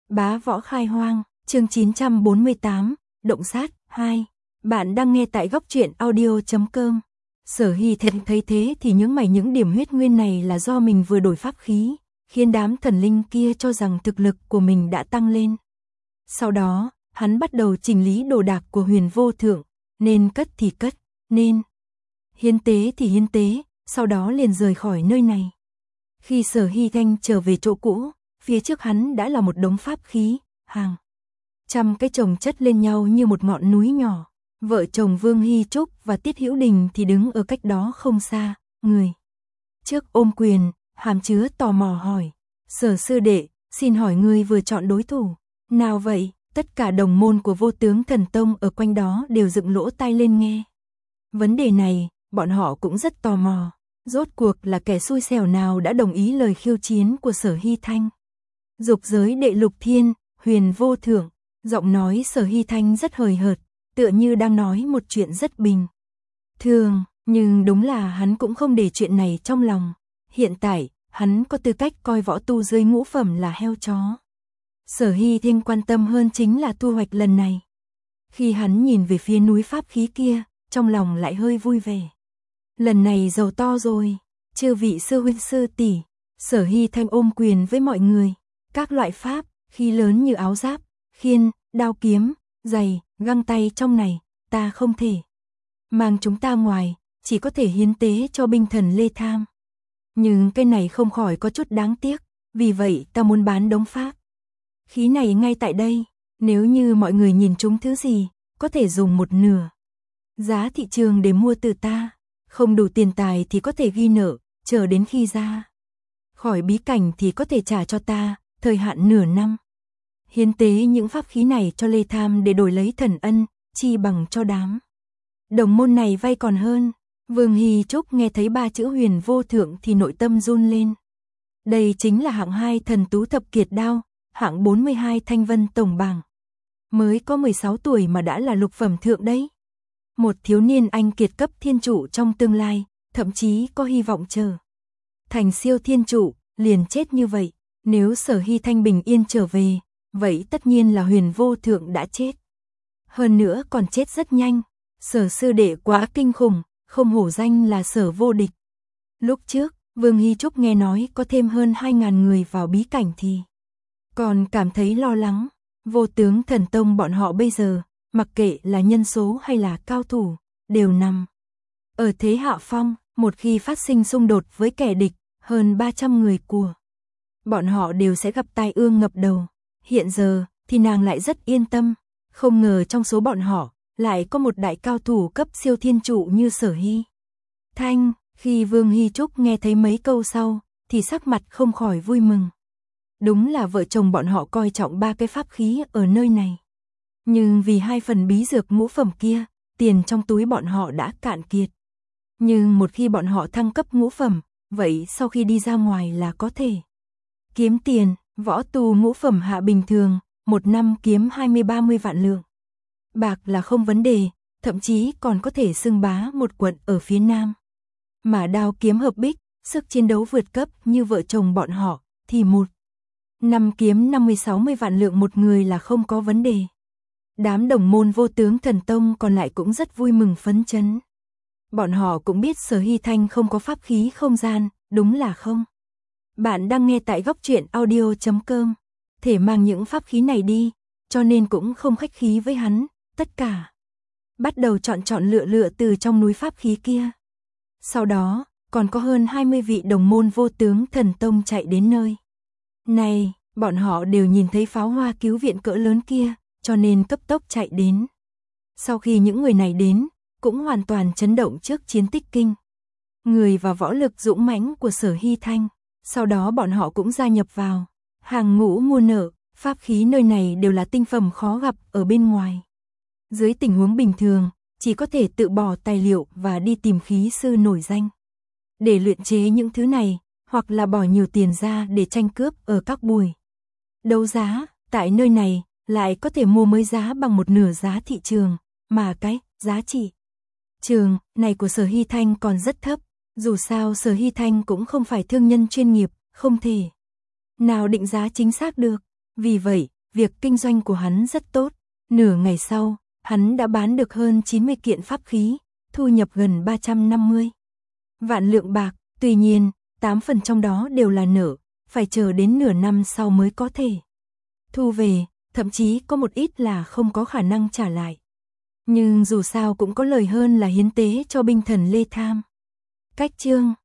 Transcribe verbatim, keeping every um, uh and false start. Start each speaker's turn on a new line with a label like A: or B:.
A: Bá võ khai hoang, chương chín trăm bốn mươi tám, động sát, hai. Bạn đang nghe tại góc truyện audio chấm com. Sở Hy Thanh thấy thế thì những mày những điểm huyết nguyên này là do mình vừa đổi pháp khí, khiến đám thần linh kia cho rằng thực lực của mình đã tăng lên. Sau đó, hắn bắt đầu chỉnh lý đồ đạc của Huyền Vô Thượng, nên cất thì cất, nên hiến tế thì hiến tế, sau đó liền rời khỏi nơi này. Khi Sở Hy Thanh trở về chỗ cũ, phía trước hắn đã là một đống pháp khí, hàng trăm cái chồng chất lên nhau như một ngọn núi nhỏ. Vợ chồng Vương Hy Trúc và Tiết Hữu Đình thì đứng ở cách đó không xa, người trước ôm quyền, hàm chứa tò mò hỏi, Sở sư đệ, xin hỏi ngươi vừa chọn đối thủ nào vậy? Tất cả đồng môn của Vô Tướng Thần Tông ở quanh đó đều dựng lỗ tai lên nghe. Vấn đề này, bọn họ cũng rất tò mò, rốt cuộc là kẻ xui xẻo nào đã đồng ý lời khiêu chiến của Sở Hy Thanh. Dục giới đệ lục thiên, Huyền Vô Thượng, giọng nói Sở Hy Thanh rất hời hợt, tựa như đang nói một chuyện rất bình thường, nhưng đúng là hắn cũng không để chuyện này trong lòng. Hiện tại, hắn có tư cách coi võ tu dưới ngũ phẩm là heo chó. Sở Hy Thanh quan tâm hơn chính là thu hoạch lần này. Khi hắn nhìn về phía núi pháp khí kia, trong lòng lại hơi vui vẻ. Lần này giàu to rồi, chư vị sư huynh sư tỷ. Sở Hy Thanh ôm quyền với mọi người. Các loại pháp, khí lớn như áo giáp, khiên, đao kiếm, giày, găng tay trong này, ta không thể mang chúng ta ngoài, chỉ có thể hiến tế cho binh thần Lê Tham. Nhưng cái này không khỏi có chút đáng tiếc, vì vậy ta muốn bán đống pháp khí này ngay tại đây, nếu như mọi người nhìn chúng thứ gì, có thể dùng một nửa giá thị trường để mua từ ta, không đủ tiền tài thì có thể ghi nợ, chờ đến khi ra khỏi bí cảnh thì có thể trả cho ta, thời hạn nửa năm. Hiến tế những pháp khí này cho Lê Tham để đổi lấy thần ân, chi bằng cho đám đồng môn này vay còn hơn. Vương Hy Trúc nghe thấy ba chữ Huyền Vô Thượng thì nội tâm run lên. Đây chính là hạng hai thần tú thập kiệt đao, hạng bốn mươi hai thanh vân tổng bảng. Mới có mười sáu tuổi mà đã là lục phẩm thượng đấy. Một thiếu niên anh kiệt cấp thiên trụ trong tương lai, thậm chí có hy vọng chờ thành siêu thiên trụ, liền chết như vậy. Nếu Sở Hy Thanh bình yên trở về, vậy tất nhiên là Huyền Vô Thượng đã chết. Hơn nữa còn chết rất nhanh. Sở sư đệ quá kinh khủng, không hổ danh là Sở vô địch. Lúc trước, Vương Hy Trúc nghe nói có thêm hơn hai ngàn người vào bí cảnh thì còn cảm thấy lo lắng. Vô Tướng Thần Tông bọn họ bây giờ, mặc kệ là nhân số hay là cao thủ, đều nằm ở thế hạ phong. Một khi phát sinh xung đột với kẻ địch, hơn ba trăm người của bọn họ đều sẽ gặp tai ương ngập đầu. Hiện giờ thì nàng lại rất yên tâm, không ngờ trong số bọn họ lại có một đại cao thủ cấp siêu thiên trụ như Sở Hy Thanh. Khi Vương Hy Trúc nghe thấy mấy câu sau thì sắc mặt không khỏi vui mừng. Đúng là vợ chồng bọn họ coi trọng ba cái pháp khí ở nơi này. Nhưng vì hai phần bí dược ngũ phẩm kia, tiền trong túi bọn họ đã cạn kiệt. Nhưng một khi bọn họ thăng cấp ngũ phẩm, vậy sau khi đi ra ngoài là có thể kiếm tiền. Võ tu ngũ phẩm hạ bình thường, một năm kiếm hai mươi ba mươi vạn lượng bạc là không vấn đề, thậm chí còn có thể xưng bá một quận ở phía nam. Mà đao kiếm hợp bích, sức chiến đấu vượt cấp như vợ chồng bọn họ, thì một năm kiếm năm mươi sáu mươi vạn lượng một người là không có vấn đề. Đám đồng môn Vô Tướng Thần Tông còn lại cũng rất vui mừng phấn chấn. Bọn họ cũng biết Sở Hy Thanh không có pháp khí không gian, đúng là không. Bạn đang nghe tại góc truyện audio chấm com. Thể mang những pháp khí này đi, cho nên cũng không khách khí với hắn, tất cả bắt đầu chọn chọn lựa lựa từ trong núi pháp khí kia. Sau đó, còn có hơn hai mươi vị đồng môn Vô Tướng Thần Tông chạy đến nơi này, bọn họ đều nhìn thấy pháo hoa cứu viện cỡ lớn kia, cho nên cấp tốc chạy đến. Sau khi những người này đến, cũng hoàn toàn chấn động trước chiến tích kinh người và võ lực dũng mãnh của Sở Hy Thanh. Sau đó bọn họ cũng gia nhập vào hàng ngũ mua nợ, pháp khí nơi này đều là tinh phẩm khó gặp ở bên ngoài. Dưới tình huống bình thường, chỉ có thể tự bỏ tài liệu và đi tìm khí sư nổi danh để luyện chế những thứ này, hoặc là bỏ nhiều tiền ra để tranh cướp ở các buổi đấu giá. Tại nơi này, lại có thể mua mới giá bằng một nửa giá thị trường, mà cái giá trị trường này của Sở Hy Thanh còn rất thấp. Dù sao Sở Hy Thanh cũng không phải thương nhân chuyên nghiệp, không thể nào định giá chính xác được. Vì vậy, việc kinh doanh của hắn rất tốt. Nửa ngày sau, hắn đã bán được hơn chín mươi kiện pháp khí, thu nhập gần ba trăm năm mươi vạn lượng bạc. Tuy nhiên, tám phần trong đó đều là nợ, phải chờ đến nửa năm sau mới có thể thu về, thậm chí có một ít là không có khả năng trả lại. Nhưng dù sao cũng có lời hơn là hiến tế cho binh thần Lê Tham. Cách chương